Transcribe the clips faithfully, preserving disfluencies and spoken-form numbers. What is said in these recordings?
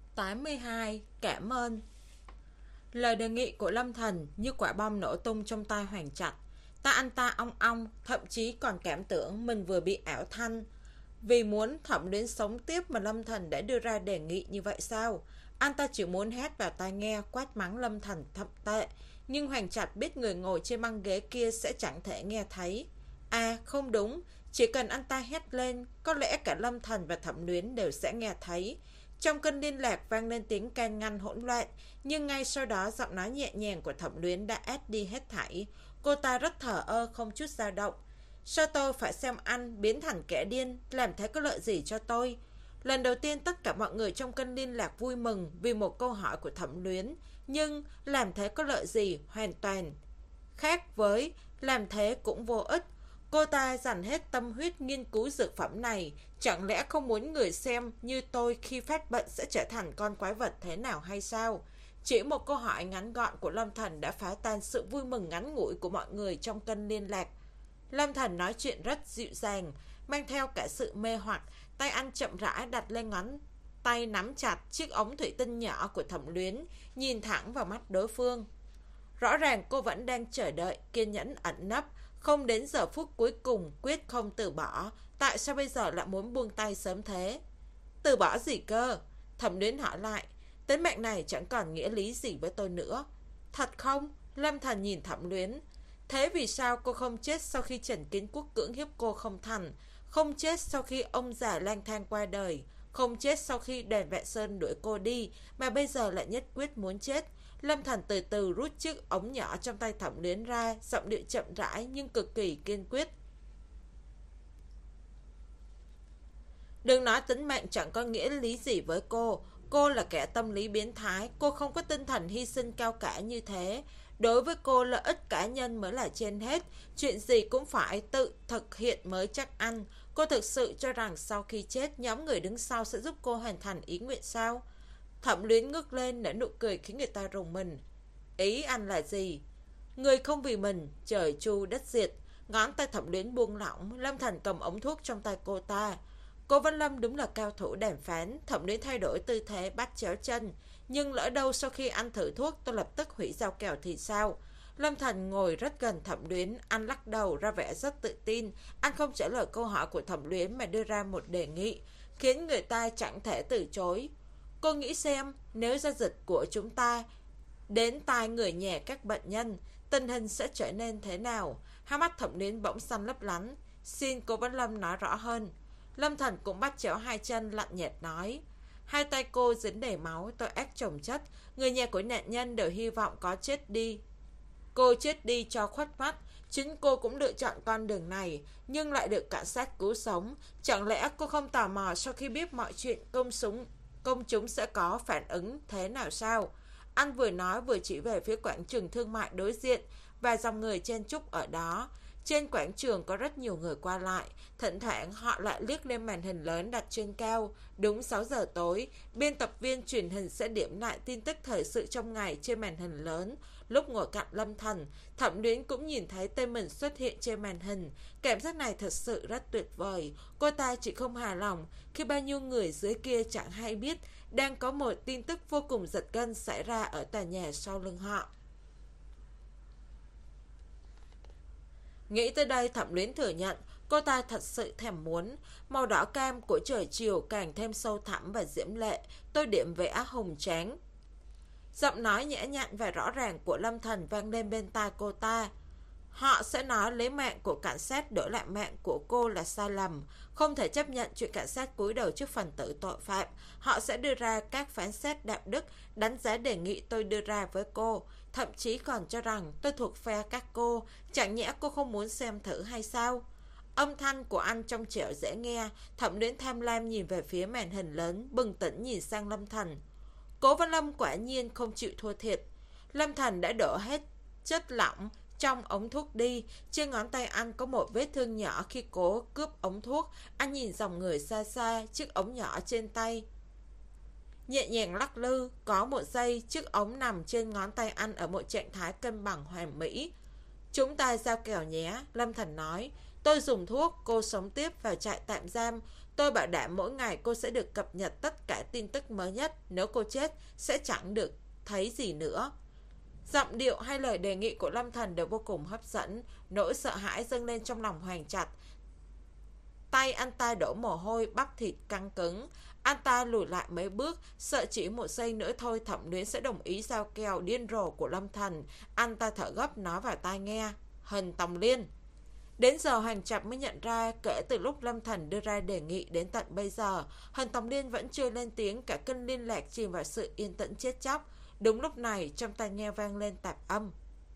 tám mươi hai. Cảm ơn. Lời đề nghị của Lâm Thần như quả bom nổ tung trong tai Hoàng Trạch. Ta anh ta ong ong, thậm chí còn cảm tưởng mình vừa bị ảo thanh. Vì muốn Thẩm Luyến sống tiếp mà Lâm Thần đã đưa ra đề nghị như vậy sao? Anh ta chỉ muốn hét vào tai nghe, quát mắng Lâm Thần thậm tệ. Nhưng Hoàng Trạch biết người ngồi trên băng ghế kia sẽ chẳng thể nghe thấy. À không đúng, chỉ cần anh ta hét lên, có lẽ cả Lâm Thần và Thẩm Luyến đều sẽ nghe thấy. Trong kênh liên lạc vang lên tiếng can ngăn hỗn loạn, nhưng ngay sau đó giọng nói nhẹ nhàng của Thẩm Luyến đã át đi hết thảy. Cô ta rất thờ ơ, không chút dao động. Sao tôi phải xem anh biến thành kẻ điên, làm thế có lợi gì cho tôi? Lần đầu tiên tất cả mọi người trong kênh liên lạc vui mừng vì một câu hỏi của Thẩm Luyến, nhưng làm thế có lợi gì hoàn toàn khác với làm thế cũng vô ích. Cô ta dành hết tâm huyết nghiên cứu dược phẩm này, chẳng lẽ không muốn người xem như tôi khi phát bệnh sẽ trở thành con quái vật thế nào hay sao? Chỉ một câu hỏi ngắn gọn của Lâm Thần đã phá tan sự vui mừng ngắn ngủi của mọi người trong kênh liên lạc. Lâm Thần nói chuyện rất dịu dàng, mang theo cả sự mê hoặc, tay anh chậm rãi đặt lên ngón tay nắm chặt chiếc ống thủy tinh nhỏ của Thẩm Luyến, nhìn thẳng vào mắt đối phương. Rõ ràng cô vẫn đang chờ đợi, kiên nhẫn ẩn nấp, không đến giờ phút cuối cùng quyết không từ bỏ. Tại sao bây giờ lại muốn buông tay sớm thế? Từ bỏ gì cơ? Thẩm Luyến hỏi lại. Tính mạng này chẳng còn nghĩa lý gì với tôi nữa. Thật không? Lâm Thần nhìn Thẩm Luyến. Thế vì sao cô không chết sau khi Trần Kiến Quốc cưỡng hiếp cô không thành? Không chết sau khi ông già lang thang qua đời? Không chết sau khi đèn Vạn Sơn đuổi cô đi, mà bây giờ lại nhất quyết muốn chết? Lâm Thần từ từ rút chiếc ống nhỏ trong tay Thẩm Luyến ra, giọng điệu chậm rãi nhưng cực kỳ kiên quyết. Đừng nói tính mạng chẳng có nghĩa lý gì với cô. Cô là kẻ tâm lý biến thái. Cô không có tinh thần hy sinh cao cả như thế. Đối với cô, lợi ích cá nhân mới là trên hết. Chuyện gì cũng phải tự thực hiện mới chắc ăn. Cô thực sự cho rằng sau khi chết, nhóm người đứng sau sẽ giúp cô hoàn thành ý nguyện sao? Thẩm Luyến ngước lên nở nụ cười khiến người ta rùng mình. Ý anh là gì? Người không vì mình, trời chu đất diệt. Ngón tay Thẩm Luyến buông lỏng. Lâm Thần cầm ống thuốc trong tay cô ta. Cô Văn Lâm đúng là cao thủ đàm phán. Thẩm Luyến thay đổi tư thế bắt chéo chân. Nhưng lỡ đâu sau khi ăn thử thuốc tôi lập tức hủy dao kèo thì sao? Lâm Thần ngồi rất gần Thẩm Luyến. Anh lắc đầu ra vẻ rất tự tin. Anh không trả lời câu hỏi của Thẩm Luyến mà đưa ra một đề nghị, khiến người ta chẳng thể từ chối. Cô nghĩ xem, nếu giao dịch của chúng ta đến tai người nhà các bệnh nhân, tình hình sẽ trở nên thế nào? Hai mắt Thẩm Luyến bỗng xanh lấp lánh. Xin cô Văn Lâm nói rõ hơn. Lâm Thần cũng bắt chéo hai chân lạnh nhạt nói. Hai tay cô dính đầy máu, tội ác chồng chất. Người nhà của nạn nhân đều hy vọng có chết đi. Cô chết đi cho khuất mắt. Chính cô cũng lựa chọn con đường này, nhưng lại được cảnh sát cứu sống. Chẳng lẽ cô không tò mò sau khi biết mọi chuyện công súng công chúng sẽ có phản ứng thế nào sao? Anh vừa nói vừa chỉ về phía quảng trường thương mại đối diện và dòng người chen chúc ở đó. Trên quảng trường có rất nhiều người qua lại. Thỉnh thoảng họ lại liếc lên màn hình lớn đặt trên cao. Đúng sáu giờ tối, biên tập viên truyền hình sẽ điểm lại tin tức thời sự trong ngày trên màn hình lớn. Lúc ngồi cạnh Lâm Thần, Thẩm Luyến cũng nhìn thấy tên mình xuất hiện trên màn hình. Cảm giác này thật sự rất tuyệt vời. Cô ta chỉ không hài lòng khi bao nhiêu người dưới kia chẳng hay biết đang có một tin tức vô cùng giật gân xảy ra ở tòa nhà sau lưng họ. Nghĩ tới đây, Thẩm Luyến thừa nhận cô ta thật sự thèm muốn. Màu đỏ cam của trời chiều càng thêm sâu thẳm và diễm lệ, tôi điểm vẽ hùng tráng. Giọng nói nhã nhặn và rõ ràng của Lâm Thần vang lên bên tai cô ta. Họ sẽ nói lấy mạng của cảnh sát đổi lại mạng của cô là sai lầm. Không thể chấp nhận chuyện cảnh sát cúi đầu trước phần tử tội phạm. Họ sẽ đưa ra các phán xét đạo đức, đánh giá đề nghị tôi đưa ra với cô. Thậm chí còn cho rằng tôi thuộc phe các cô. Chẳng nhẽ cô không muốn xem thử hay sao? Âm thanh của anh trong trẻo dễ nghe. Thẩm Luyến tham lam nhìn về phía màn hình lớn, bừng tỉnh nhìn sang Lâm Thần. Cố Văn Lâm quả nhiên không chịu thua thiệt. Lâm Thần đã đổ hết chất lỏng trong ống thuốc đi. Trên ngón tay anh có một vết thương nhỏ khi cố cướp ống thuốc. Anh nhìn dòng người xa xa, chiếc ống nhỏ trên tay nhẹ nhàng lắc lư. Có một giây, chiếc ống nằm trên ngón tay anh ở một trạng thái cân bằng hoàn mỹ. Chúng ta giao kèo nhé, Lâm Thần nói. Tôi dùng thuốc, cô sống tiếp vào trại tạm giam. Tôi bảo đảm mỗi ngày cô sẽ được cập nhật tất cả tin tức mới nhất. Nếu cô chết, sẽ chẳng được thấy gì nữa. Giọng điệu hay lời đề nghị của Lâm Thần đều vô cùng hấp dẫn. Nỗi sợ hãi dâng lên trong lòng Hoàng Trạch. Tay anh ta đổ mồ hôi, bắp thịt căng cứng. Anh ta lùi lại mấy bước, sợ chỉ một giây nữa thôi Thẩm Luyến sẽ đồng ý giao kèo điên rồ của Lâm Thần. Anh ta thở gấp nói vào tai nghe: Hình Tòng Liên. Đến giờ Hoàng Trạch mới nhận ra, kể từ lúc Lâm Thần đưa ra đề nghị đến tận bây giờ, Hình Tòng Liên vẫn chưa lên tiếng, cả kênh liên lạc chìm vào sự yên tĩnh chết chóc. Đúng lúc này, trong tai nghe vang lên tạp âm.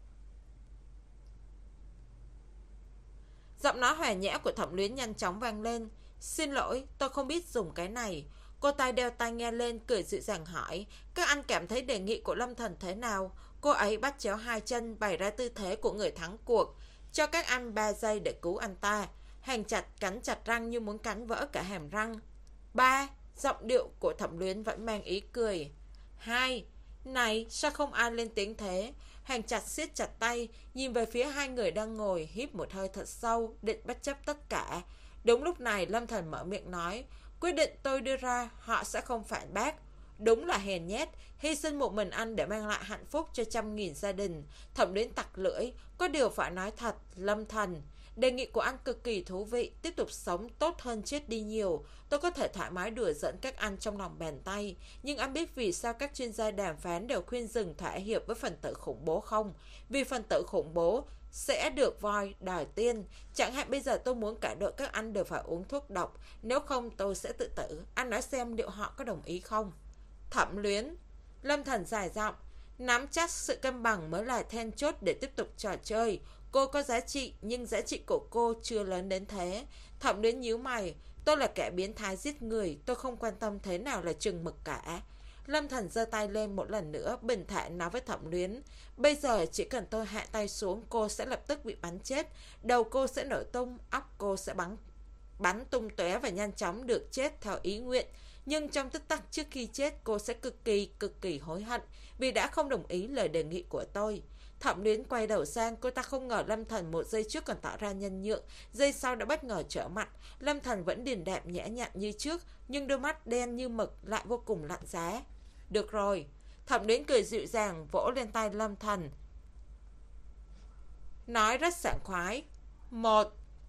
Giọng nói hòa nhã của Thẩm Luyến nhanh chóng vang lên: Xin lỗi, tôi không biết dùng cái này. Cô ta đeo tai nghe lên, cười dịu dàng hỏi: Các anh cảm thấy đề nghị của Lâm Thần thế nào? Cô ấy bắt chéo hai chân, bày ra tư thế của người thắng cuộc. Cho các anh ba giây để cứu anh ta. Hoàng Trạch cắn chặt răng như muốn cắn vỡ cả hàm răng. Ba. Giọng điệu của Thẩm Luyến vẫn mang ý cười. Hai. Này, sao không ai lên tiếng thế? Hoàng Trạch siết chặt tay, nhìn về phía hai người đang ngồi, hít một hơi thật sâu, định bất chấp tất cả. Đúng lúc này Lâm Thần mở miệng nói: Quyết định tôi đưa ra, họ sẽ không phản bác. Đúng là hèn nhát, hy sinh một mình anh để mang lại hạnh phúc cho trăm nghìn gia đình. Thẩm Luyến tặc lưỡi: Có điều phải nói thật, Lâm Thần, đề nghị của anh cực kỳ thú vị. Tiếp tục sống tốt hơn chết đi nhiều. Tôi có thể thoải mái đùa dẫn các anh trong lòng bàn tay. Nhưng anh biết vì sao các chuyên gia đàm phán đều khuyên dừng thỏa hiệp với phần tử khủng bố không? Vì phần tử khủng bố sẽ được voi đòi tiên. Chẳng hạn bây giờ tôi muốn cả đội các anh đều phải uống thuốc độc. Nếu không tôi sẽ tự tử. Anh nói xem liệu họ có đồng ý không? Thẩm Luyến. Lâm Thần dài giọng: Nắm chắc sự cân bằng mới là then chốt để tiếp tục trò chơi. Cô có giá trị, nhưng giá trị của cô chưa lớn đến thế. Thẩm Luyến nhíu mày: Tôi là kẻ biến thái giết người, tôi không quan tâm thế nào là chừng mực cả. Lâm Thần giơ tay lên một lần nữa, bình thản nói với Thẩm Luyến: Bây giờ chỉ cần tôi hạ tay xuống, cô sẽ lập tức bị bắn chết. Đầu cô sẽ nổ tung, óc cô sẽ bắn bắn tung tóe và nhanh chóng được chết theo ý nguyện. Nhưng trong tích tắc trước khi chết, cô sẽ cực kỳ cực kỳ hối hận vì đã không đồng ý lời đề nghị của tôi. Thẩm Luyến quay đầu sang, cô ta không ngờ Lâm Thần một giây trước còn tỏ ra nhân nhượng, giây sau đã bất ngờ trở mặt. Lâm Thần vẫn điềm đạm nhã nhặn như trước, nhưng đôi mắt đen như mực lại vô cùng lạnh giá. Được rồi. Thẩm Luyến cười dịu dàng vỗ lên tay Lâm Thần, nói rất sảng khoái: Một.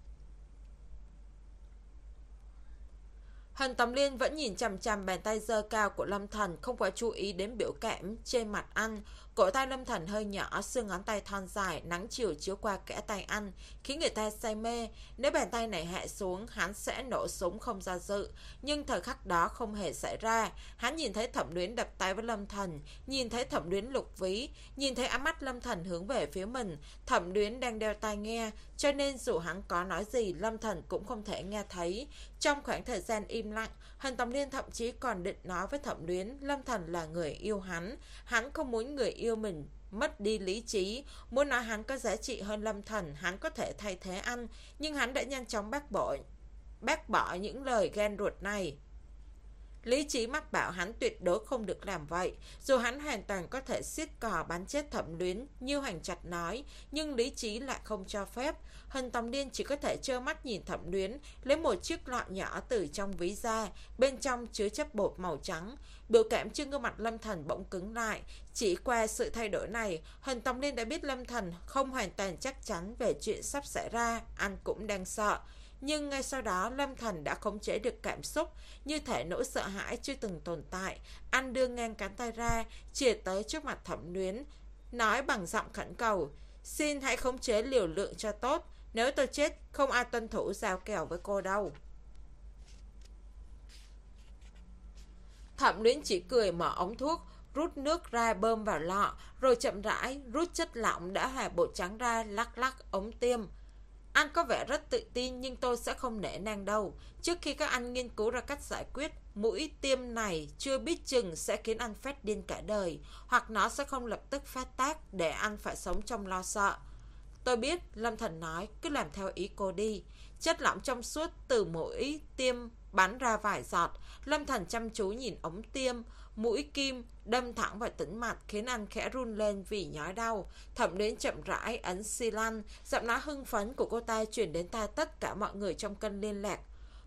Hình Tòng Liên vẫn nhìn chằm chằm bàn tay giơ cao của Lâm Thần, không quá chú ý đến biểu cảm trên mặt anh. Cổ tay Lâm Thần hơi nhỏ, xương ngón tay thon dài, nắng chiều chiếu qua kẽ tay anh, khiến người ta say mê. Nếu bàn tay này hạ xuống, hắn sẽ nổ súng không do dự. Nhưng thời khắc đó không hề xảy ra. Hắn nhìn thấy Thẩm Luyến đập tay với Lâm Thần, nhìn thấy Thẩm Luyến lục ví, nhìn thấy ánh mắt Lâm Thần hướng về phía mình. Thẩm Luyến đang đeo tai nghe, cho nên dù hắn có nói gì, Lâm Thần cũng không thể nghe thấy. Trong khoảng thời gian im lặng, Hình Tòng Liên thậm chí còn định nói với Thẩm Luyến Lâm Thần là người yêu hắn. Hắn không muốn người yêu mình mất đi lý trí. Muốn nói hắn có giá trị hơn Lâm Thần, hắn có thể thay thế anh. Nhưng hắn đã nhanh chóng bác bỏ Bác bỏ những lời ghen ruột này. Lý trí mách bảo hắn tuyệt đối không được làm vậy. Dù hắn hoàn toàn có thể siết cò bắn chết Thẩm Luyến như Hoành Trạch nói, nhưng lý trí lại không cho phép. Hình Tòng Liên chỉ có thể trơ mắt nhìn Thẩm Luyến lấy một chiếc lọ nhỏ từ trong ví ra, bên trong chứa chất bột màu trắng. Biểu cảm trên gương mặt Lâm Thần bỗng cứng lại. Chỉ qua sự thay đổi này, Hình Tòng Liên đã biết Lâm Thần không hoàn toàn chắc chắn về chuyện sắp xảy ra. Anh cũng đang sợ. Nhưng ngay sau đó Lâm Thần đã khống chế được cảm xúc, như thể nỗi sợ hãi chưa từng tồn tại. Anh đưa ngang cánh tay ra, chìa tới trước mặt Thẩm Luyến, nói bằng giọng khẩn cầu: Xin hãy khống chế liều lượng cho tốt. Nếu tôi chết, không ai tuân thủ giao kèo với cô đâu. Thẩm Luyến chỉ cười mở ống thuốc, rút nước ra bơm vào lọ, rồi chậm rãi rút chất lỏng đã hòa bột trắng ra, lắc lắc ống tiêm. Anh có vẻ rất tự tin, nhưng tôi sẽ không nể nang đâu. Trước khi các anh nghiên cứu ra cách giải quyết, mũi tiêm này chưa biết chừng sẽ khiến anh phát điên cả đời, hoặc nó sẽ không lập tức phát tác để anh phải sống trong lo sợ. Tôi biết, Lâm Thần nói, cứ làm theo ý cô đi. Chất lỏng trong suốt từ mũi tiêm bắn ra vài giọt. Lâm Thần chăm chú nhìn ống tiêm, mũi kim đâm thẳng vào tĩnh mạch khiến anh khẽ run lên vì nhói đau. Thẩm Luyến chậm rãi ấn xi lanh, giọng nói hưng phấn của cô ta truyền đến tai tất cả mọi người trong kênh liên lạc.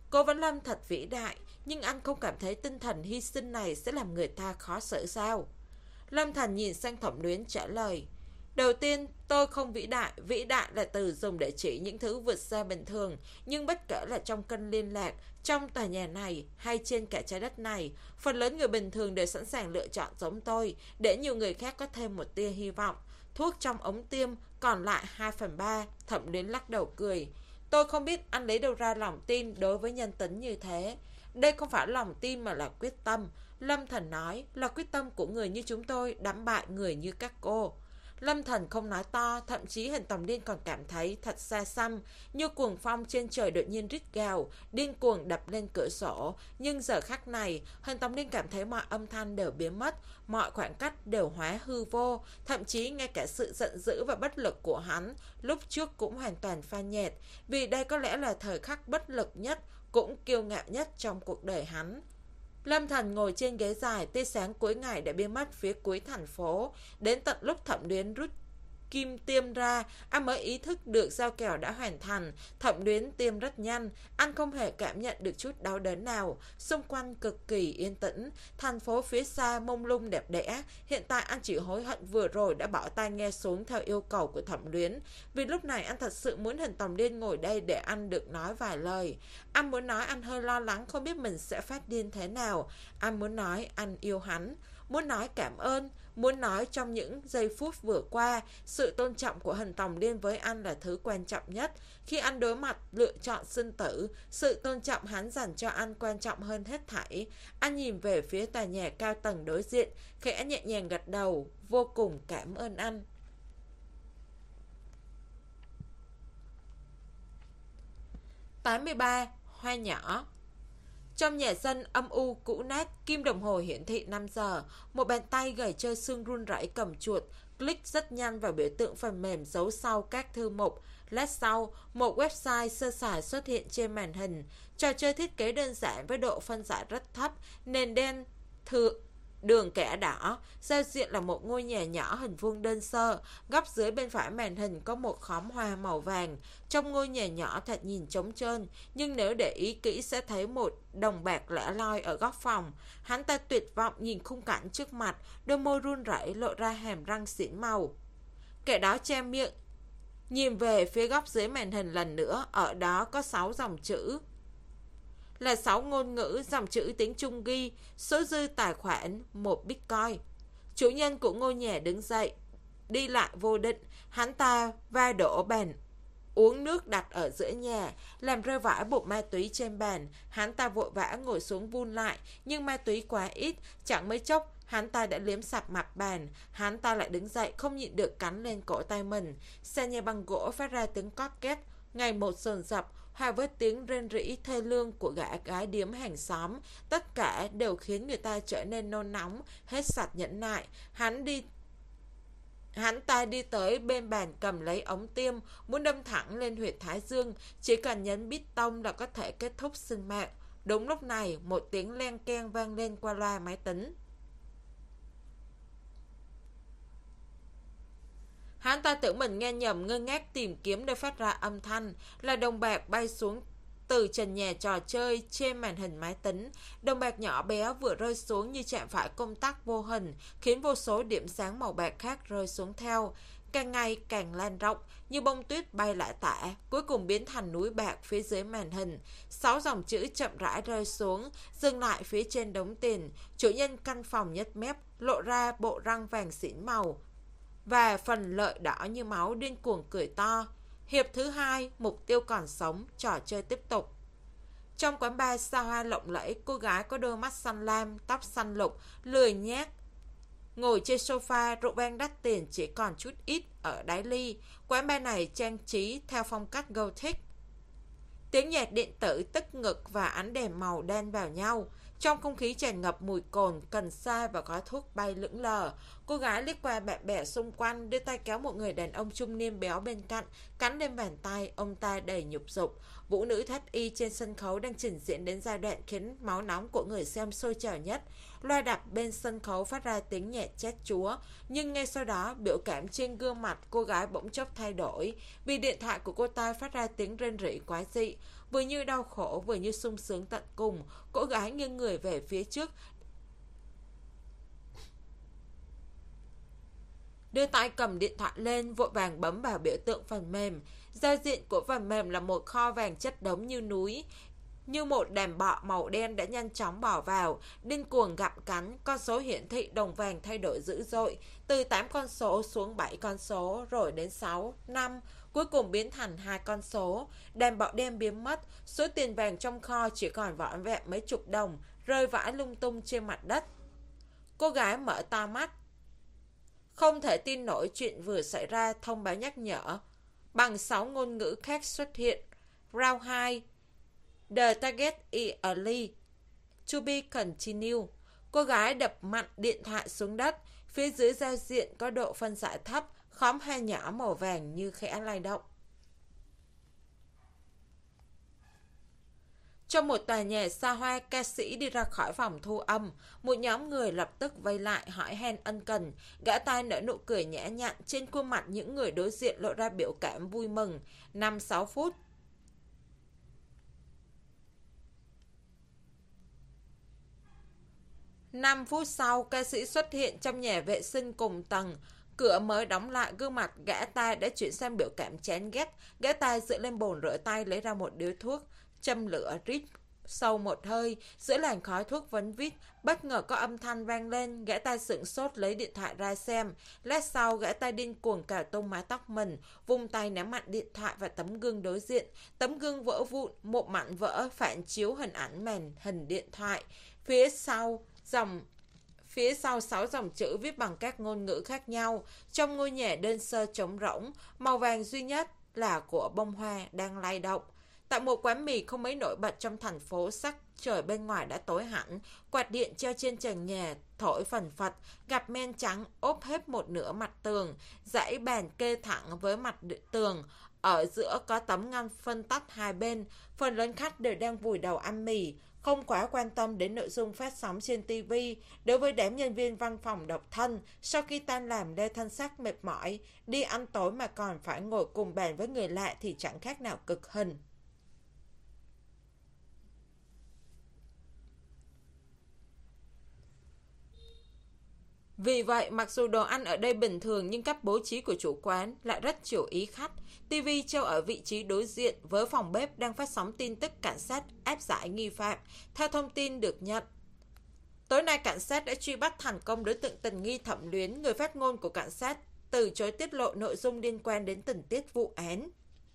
Cô vẫn Lâm thật vĩ đại, nhưng anh không cảm thấy tinh thần hy sinh này sẽ làm người ta khó xử sao? Lâm Thành nhìn sang Thẩm Luyến trả lời. Đầu tiên, tôi không vĩ đại. Vĩ đại là từ dùng để chỉ những thứ vượt xa bình thường. Nhưng bất kể là trong kênh liên lạc, trong tòa nhà này hay trên cả trái đất này, phần lớn người bình thường đều sẵn sàng lựa chọn giống tôi, để nhiều người khác có thêm một tia hy vọng. Thuốc trong ống tiêm còn lại hai phần ba. Thẩm Luyến lắc đầu cười. Tôi không biết anh lấy đâu ra lòng tin đối với nhân tính như thế. Đây không phải lòng tin mà là quyết tâm. Lâm Thần nói là quyết tâm của người như chúng tôi đánh bại người như các cô. Lâm Thần không nói to, thậm chí Hình Tòng Liên còn cảm thấy thật xa xăm, như cuồng phong trên trời đột nhiên rít gào, điên cuồng đập lên cửa sổ. Nhưng giờ khắc này, Hình Tòng Liên cảm thấy mọi âm thanh đều biến mất, mọi khoảng cách đều hóa hư vô, thậm chí ngay cả sự giận dữ và bất lực của hắn lúc trước cũng hoàn toàn pha nhạt, vì đây có lẽ là thời khắc bất lực nhất, cũng kiêu ngạo nhất trong cuộc đời hắn. Lâm Thần ngồi trên ghế dài, tia sáng cuối ngày đã biến mất phía cuối thành phố. Đến tận lúc Thẩm Luyến rút kim tiêm ra, anh mới ý thức được dao kèo đã hoàn thành. Thẩm Luyến tiêm rất nhanh, anh không hề cảm nhận được chút đau đớn nào. Xung quanh cực kỳ yên tĩnh, thành phố phía xa mông lung đẹp đẽ. Hiện tại anh chỉ hối hận vừa rồi đã bỏ tai nghe xuống theo yêu cầu của Thẩm Luyến, vì lúc này anh thật sự muốn Hình Tòng Liên ngồi đây để anh được nói vài lời. Anh muốn nói anh hơi lo lắng không biết mình sẽ phát điên thế nào. Anh muốn nói anh yêu hắn, muốn nói cảm ơn, muốn nói trong những giây phút vừa qua, sự tôn trọng của Hình Tòng Liên với anh là thứ quan trọng nhất. Khi anh đối mặt lựa chọn sinh tử, sự tôn trọng hắn dành cho anh quan trọng hơn hết thảy. Anh nhìn về phía tòa nhà cao tầng đối diện, khẽ nhẹ nhàng gật đầu, vô cùng cảm ơn anh. tám mươi ba. Hoa nhỏ. Trong nhà dân âm u cũ nát, kim đồng hồ hiển thị năm giờ. Một bàn tay gầy trơ xương run rẩy cầm chuột, click rất nhanh vào biểu tượng phần mềm giấu sau các thư mục. Lát sau, một website sơ sài xuất hiện trên màn hình. Trò chơi thiết kế đơn giản với độ phân giải rất thấp, nền đen thượng đường kẻ đỏ, giao diện là một ngôi nhà nhỏ hình vuông đơn sơ. Góc dưới bên phải màn hình có một khóm hoa màu vàng. Trong ngôi nhà nhỏ thật nhìn trống trơn, nhưng nếu để ý kỹ sẽ thấy một đồng bạc lẻ loi ở góc phòng. Hắn ta tuyệt vọng nhìn khung cảnh trước mặt, đôi môi run rẩy lộ ra hàm răng xỉn màu. Kẻ đó che miệng, nhìn về phía góc dưới màn hình lần nữa, ở đó có sáu dòng chữ. Là sáu ngôn ngữ, dòng chữ tiếng Trung ghi số dư tài khoản một bitcoin. Chủ nhân của ngôi nhà đứng dậy, đi lại vô định. Hắn ta va đổ bàn uống nước đặt ở giữa nhà, làm rơi vãi bột ma túy trên bàn. Hắn ta vội vã ngồi xuống vun lại, nhưng ma túy quá ít, chẳng mấy chốc hắn ta đã liếm sạch mặt bàn. Hắn ta lại đứng dậy, không nhịn được cắn lên cổ tay mình. Xe nhà bằng gỗ phát ra tiếng cót két, ngày một sồn sập, hòa với tiếng rên rỉ thê lương của gã gái điếm hàng xóm. Tất cả đều khiến người ta trở nên nôn nóng, hết sạch nhẫn nại. Hắn đi Hắn ta đi tới bên bàn cầm lấy ống tiêm, muốn đâm thẳng lên huyệt thái dương. Chỉ cần nhấn bít tông là có thể kết thúc sinh mạng. Đúng lúc này, một tiếng len keng vang lên qua loa máy tính. Hắn ta tưởng mình nghe nhầm, ngơ ngác tìm kiếm để phát ra âm thanh. Là đồng bạc bay xuống từ trần nhà trò chơi trên màn hình máy tính. Đồng bạc nhỏ bé vừa rơi xuống như chạm phải công tắc vô hình, khiến vô số điểm sáng màu bạc khác rơi xuống theo. Càng ngày càng lan rộng, như bông tuyết bay lại tả, cuối cùng biến thành núi bạc phía dưới màn hình. Sáu dòng chữ chậm rãi rơi xuống, dừng lại phía trên đống tiền. Chủ nhân căn phòng nhếch mép, lộ ra bộ răng vàng xỉn màu và phần lợi đỏ như máu, điên cuồng cười to. Hiệp thứ hai, mục tiêu còn sống, trò chơi tiếp tục. Trong quán bar xa hoa lộng lẫy, cô gái có đôi mắt xanh lam, tóc xanh lục, lười nhác, ngồi trên sofa, rượu vang đắt tiền chỉ còn chút ít ở đáy ly. Quán bar này trang trí theo phong cách Gothic. Tiếng nhạc điện tử tức ngực và ánh đèn màu đen vào nhau. Trong không khí tràn ngập mùi cồn, cần sa và gói thuốc bay lững lờ. Cô gái liếc qua bạn bè xung quanh, đưa tay kéo một người đàn ông trung niên béo bên cạnh, cắn lên bàn tay. Ông ta đầy nhục dục. Vũ nữ thoát y trên sân khấu đang trình diễn đến giai đoạn khiến máu nóng của người xem sôi trào nhất. Loa đặt bên sân khấu phát ra tiếng nhạc chát chúa, nhưng ngay sau đó biểu cảm trên gương mặt cô gái bỗng chốc thay đổi, vì điện thoại của cô ta phát ra tiếng rên rỉ quái dị. vừa như đau khổ vừa như sung sướng tận cùng. Cô gái nghiêng người về phía trước, đưa tay cầm điện thoại lên, vội vàng bấm vào biểu tượng phần mềm. Giao diện của phần mềm là một kho vàng chất đống như núi. Như một đàn bọ màu đen đã nhanh chóng bỏ vào, điên cuồng gặm cắn. Con số hiển thị đồng vàng thay đổi dữ dội, từ tám con số xuống bảy con số, rồi đến sáu, năm, cuối cùng biến thành hai con số. Đàn bọ đen biến mất, số tiền vàng trong kho chỉ còn vỏn vẹn mấy chục đồng, rơi vãi lung tung trên mặt đất. Cô gái mở to mắt, không thể tin nổi chuyện vừa xảy ra. Thông báo nhắc nhở bằng sáu ngôn ngữ khác xuất hiện. Round hai, The target is early. To be continued. Cô gái đập mạnh điện thoại xuống đất. Phía dưới giao diện có độ phân giải thấp, khóm hoa nhỏ màu vàng như khẽ lay động. Trong một tòa nhà xa hoa, ca sĩ đi ra khỏi phòng thu âm. Một nhóm người lập tức vây lại hỏi han ân cần. Gã tai nở nụ cười nhã nhặn, trên khuôn mặt những người đối diện lộ ra biểu cảm vui mừng. Năm sáu phút. Năm phút sau, ca sĩ xuất hiện trong nhà vệ sinh cùng tầng. Cửa mới đóng lại, gương mặt gã tai đã chuyển sang biểu cảm chán ghét. Gã tai dựa lên bồn rửa tay, lấy ra một điếu thuốc, châm lửa rít sâu một hơi. Giữa làn khói thuốc vấn vít, bất ngờ có âm thanh vang lên. Gã tai sửng sốt lấy điện thoại ra xem. Lát sau, gã tai điên cuồng cào tung mái tóc mình, vung tay ném mạnh điện thoại và tấm gương đối diện. Tấm gương vỡ vụn, một mảnh vỡ phản chiếu hình ảnh màn hình điện thoại. Phía sau dòng Phía sau sáu dòng chữ viết bằng các ngôn ngữ khác nhau. Trong ngôi nhà đơn sơ trống rỗng, màu vàng duy nhất là của bông hoa đang lay động. Tại một quán mì không mấy nổi bật trong thành phố, sắc trời bên ngoài đã tối hẳn. Quạt điện treo trên trần nhà thổi phần phật, gạch men trắng ốp hết một nửa mặt tường. Dãy bàn kê thẳng với mặt tường, ở giữa có tấm ngăn phân tách hai bên. Phần lớn khách đều đang vùi đầu ăn mì, không quá quan tâm đến nội dung phát sóng trên ti vi. Đối với đám nhân viên văn phòng độc thân, sau khi tan làm lê thân xác mệt mỏi, đi ăn tối mà còn phải ngồi cùng bàn với người lạ thì chẳng khác nào cực hình. Vì vậy, mặc dù đồ ăn ở đây bình thường nhưng cách bố trí của chủ quán lại rất chiều ý khách. ti vi treo ở vị trí đối diện với phòng bếp đang phát sóng tin tức cảnh sát áp giải nghi phạm. Theo thông tin được nhận, tối nay cảnh sát đã truy bắt thành công đối tượng tình nghi thẩm luyến. Người phát ngôn của cảnh sát từ chối tiết lộ nội dung liên quan đến tình tiết vụ án.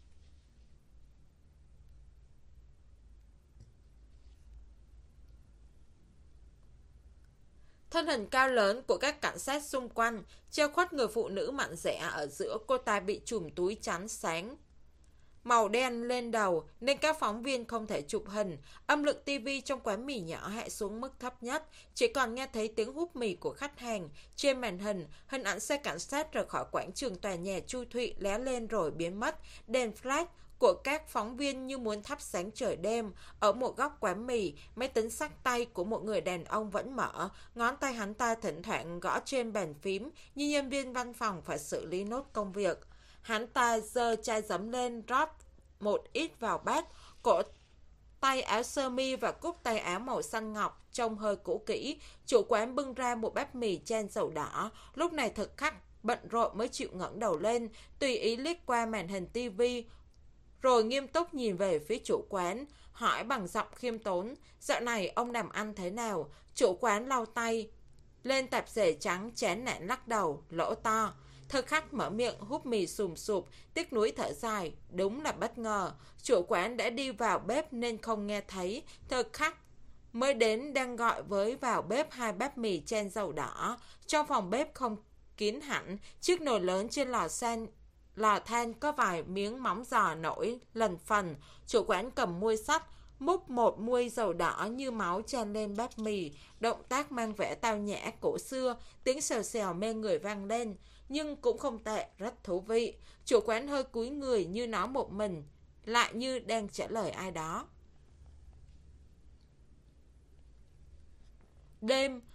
Thân hình cao lớn của các cảnh sát xung quanh treo khuất người phụ nữ mặn rẻ ở giữa. Cô ta bị chùm túi chắn sáng màu đen lên đầu nên các phóng viên không thể chụp hình. Âm lượng ti vi trong quán mì nhỏ hạ xuống mức thấp nhất, chỉ còn nghe thấy tiếng húp mì của khách hàng. Trên màn hình, hình ảnh xe cảnh sát rời khỏi quảng trường tòa nhà Chu Thụy lóe lên rồi biến mất. Đèn flash của các phóng viên như muốn thắp sáng trời đêm. Ở một góc quán mì, máy tính xách tay của một người đàn ông vẫn mở. Ngón tay hắn ta thỉnh thoảng gõ trên bàn phím như nhân viên văn phòng phải xử lý nốt công việc. Hắn ta giơ chai giấm lên, rót một ít vào bát. Cổ tay áo sơ mi và cúc tay áo màu xanh ngọc trông hơi cũ kỹ. Chủ quán bưng ra một bát mì chan dầu đỏ. Lúc này thực khách bận rộn mới chịu ngẩng đầu lên, tùy ý liếc qua màn hình ti vi, rồi nghiêm túc nhìn về phía chủ quán, hỏi bằng giọng khiêm tốn: "Dạo này ông làm ăn thế nào?" Chủ quán lau tay lên tạp dề trắng, chán nản lắc đầu, lỗ to. Thực khách mở miệng húp mì sùm sụp, tiếc nuối thở dài. Đúng là bất ngờ, chủ quán đã đi vào bếp nên không nghe thấy. Thực khách mới đến đang gọi với vào bếp hai bát mì chan dầu đỏ. Trong phòng bếp không kín hẳn, chiếc nồi lớn trên lò san lò than có vài miếng móng giò nổi lần phần. Chủ quán cầm muôi sắt, múc một muôi dầu đỏ như máu chan lên bát mì. Động tác mang vẻ tao nhã cổ xưa, tiếng xèo xèo mê người vang lên, nhưng cũng không tệ, rất thú vị. Chủ quán hơi cúi người như nói một mình, lại như đang trả lời ai đó. Đêm,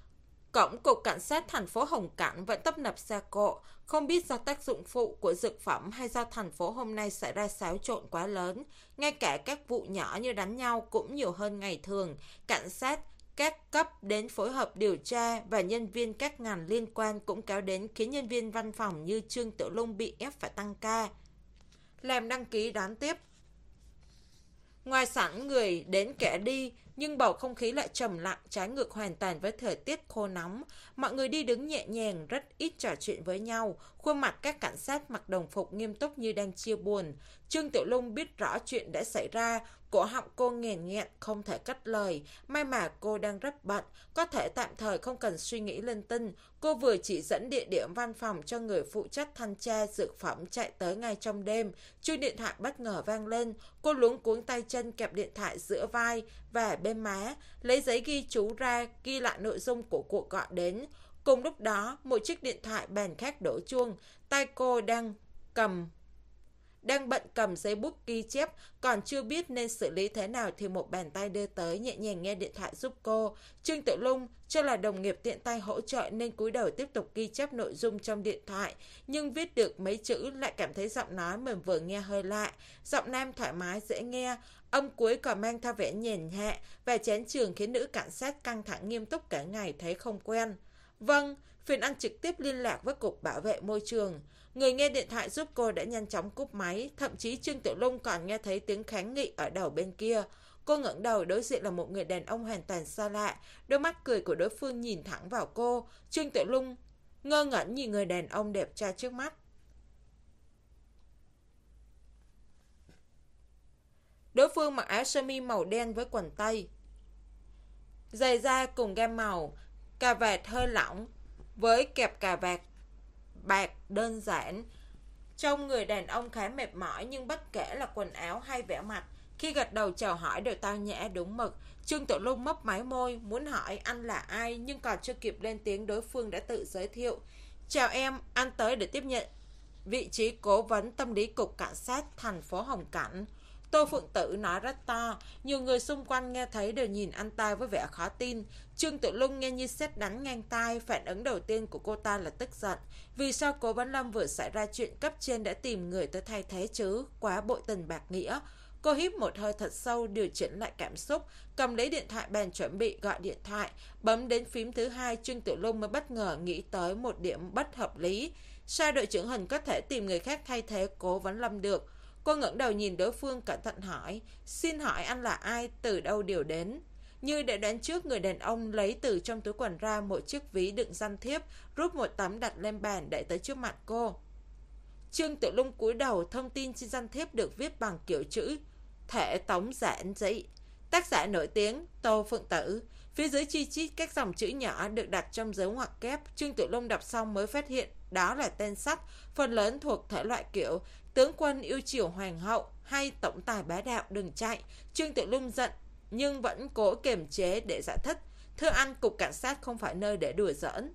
Cổng cục cảnh sát thành phố Hồng Cảnh vẫn tấp nập xe cộ, không biết do tác dụng phụ của dược phẩm hay do thành phố hôm nay xảy ra xáo trộn quá lớn. Ngay cả các vụ nhỏ như đánh nhau cũng nhiều hơn ngày thường. Cảnh sát các cấp đến phối hợp điều tra và nhân viên các ngành liên quan cũng kéo đến, khiến nhân viên văn phòng như Trương Tiểu Lung bị ép phải tăng ca, làm đăng ký đón tiếp. Ngoài sẵn người đến kẻ đi, nhưng bầu không khí lại trầm lặng, trái ngược hoàn toàn với thời tiết khô nóng. Mọi người đi đứng nhẹ nhàng, rất ít trò chuyện với nhau. Khuôn mặt các cảnh sát mặc đồng phục nghiêm túc như đang chia buồn. Trương Tiểu Lung biết rõ chuyện đã xảy ra, cổ họng cô nghẹn nghẹn, không thể cất lời. May mà cô đang rất bận, có thể tạm thời không cần suy nghĩ linh tinh. Cô vừa chỉ dẫn địa điểm văn phòng cho người phụ trách thanh tra dược phẩm chạy tới ngay trong đêm. Chuông điện thoại bất ngờ vang lên, cô luống cuống tay chân kẹp điện thoại giữa vai và bên má, lấy giấy ghi chú ra, ghi lại nội dung của cuộc gọi đến. Cùng lúc đó, một chiếc điện thoại bàn khác đổ chuông, tay cô đang cầm đang bận cầm giấy bút ghi chép, còn chưa biết nên xử lý thế nào thì một bàn tay đưa tới, nhẹ nhàng nghe điện thoại giúp cô. Trương Tiểu Lung cho là đồng nghiệp tiện tay hỗ trợ nên cúi đầu tiếp tục ghi chép nội dung trong điện thoại, nhưng viết được mấy chữ lại cảm thấy giọng nói mình vừa nghe hơi lạ. Giọng nam thoải mái dễ nghe, âm cuối còn mang theo vẻ nhàn hạ và chán chường, khiến nữ cảnh sát căng thẳng nghiêm túc cả ngày thấy không quen. Vâng, phiền anh trực tiếp liên lạc với Cục Bảo vệ Môi trường. Người nghe điện thoại giúp cô đã nhanh chóng cúp máy, thậm chí Trương Tiểu Lung còn nghe thấy tiếng kháng nghị ở đầu bên kia. Cô ngẩng đầu, đối diện là một người đàn ông hoàn toàn xa lạ, đôi mắt cười của đối phương nhìn thẳng vào cô. Trương Tiểu Lung ngơ ngẩn nhìn người đàn ông đẹp trai trước mắt. Đối phương mặc áo sơ mi màu đen với quần tây, giày da cùng gam màu, cà vạt hơi lỏng với kẹp cà vạt bạc đơn giản. Trông người đàn ông khá mệt mỏi, nhưng bất kể là quần áo hay vẻ mặt, khi gật đầu chào hỏi đều tao nhã đúng mực. Trương Tiểu Lung mấp máy môi, muốn hỏi anh là ai, nhưng còn chưa kịp lên tiếng đối phương đã tự giới thiệu. Chào em, anh tới để tiếp nhận vị trí cố vấn tâm lý cục cảnh sát thành phố Hồng Cảnh. Tô Phượng Tử nói rất to, nhiều người xung quanh nghe thấy đều nhìn anh ta với vẻ khó tin. Trương Tiểu Lung nghe như sét đánh ngang tai, phản ứng đầu tiên của cô ta là tức giận. Vì sao Cố Vấn Lâm vừa xảy ra chuyện cấp trên đã tìm người tới thay thế chứ, quá bội tình bạc nghĩa. Cô hít một hơi thật sâu, điều chỉnh lại cảm xúc, cầm lấy điện thoại bàn chuẩn bị gọi điện thoại. Bấm đến phím thứ hai, Trương Tiểu Lung mới bất ngờ nghĩ tới một điểm bất hợp lý. Sao đội trưởng Hình có thể tìm người khác thay thế Cố Vấn Lâm được? Cô ngẩng đầu nhìn đối phương cẩn thận hỏi, xin hỏi anh là ai, từ đâu điều đến? Như để đoán trước, người đàn ông lấy từ trong túi quần ra một chiếc ví đựng danh thiếp, rút một tấm đặt lên bàn đẩy tới trước mặt cô. Trương Tiểu Lung cúi đầu, thông tin trên danh thiếp được viết bằng kiểu chữ thể tống giản dị. Tác giả nổi tiếng Tô Phượng Tử. Phía dưới chi chít các dòng chữ nhỏ được đặt trong dấu ngoặc kép. Trương Tiểu Lung đọc xong mới phát hiện đó là tên sách, phần lớn thuộc thể loại kiểu tướng quân yêu chiều hoàng hậu hay tổng tài bá đạo đừng chạy. Trương Tiểu Lung giận nhưng vẫn cố kiềm chế để giải thích. Thưa anh, cục cảnh sát không phải nơi để đùa giỡn.